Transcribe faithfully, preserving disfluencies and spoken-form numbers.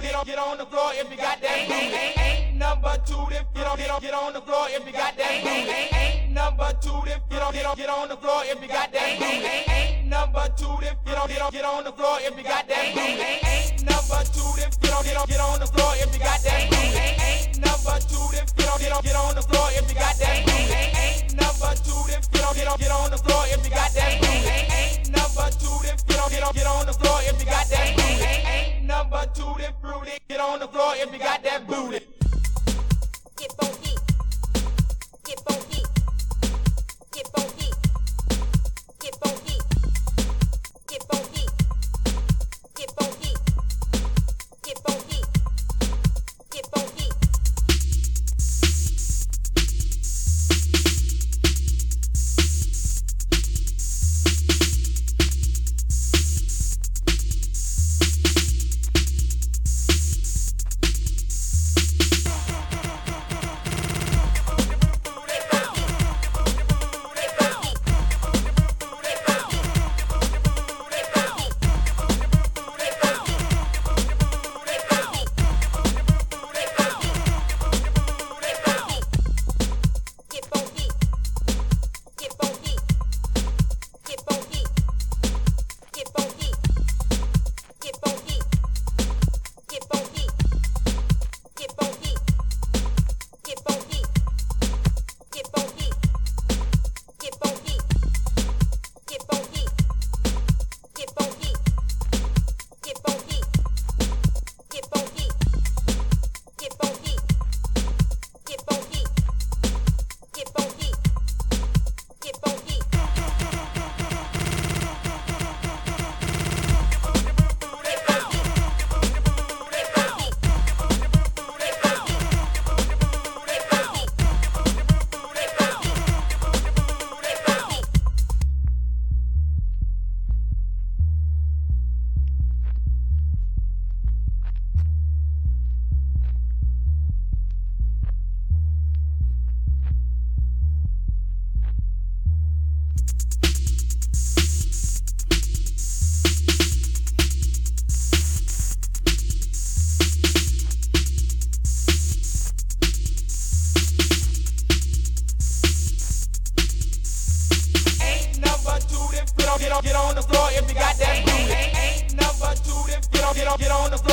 get on, get on the floor if you got that booty. Ain't number two, then get on, get on, get on the floor if you got that booty. Ain't number two, then get on, get on, get on the floor if you got that booty. Ain't number two, then get on, get on, get on the floor if you got that booty. Ain't number two, then get on, get on, get on the floor if you got that booty. Ain't number two, then get on, get on, get on the floor if you got that booty. Ain't number two, then get on, get on, get on the floor if you got that booty. Ain't number two, then get on, get on, get on the floor if you got that booty. Ain't number two, then fruity, get on the floor if you got that booty. Get funky, get funky, get funky, get funky, get funky, get funky, get funky, get funky. Get on, get on the floor if you got that booty. Ain't number two, then get on, get on, get on the floor.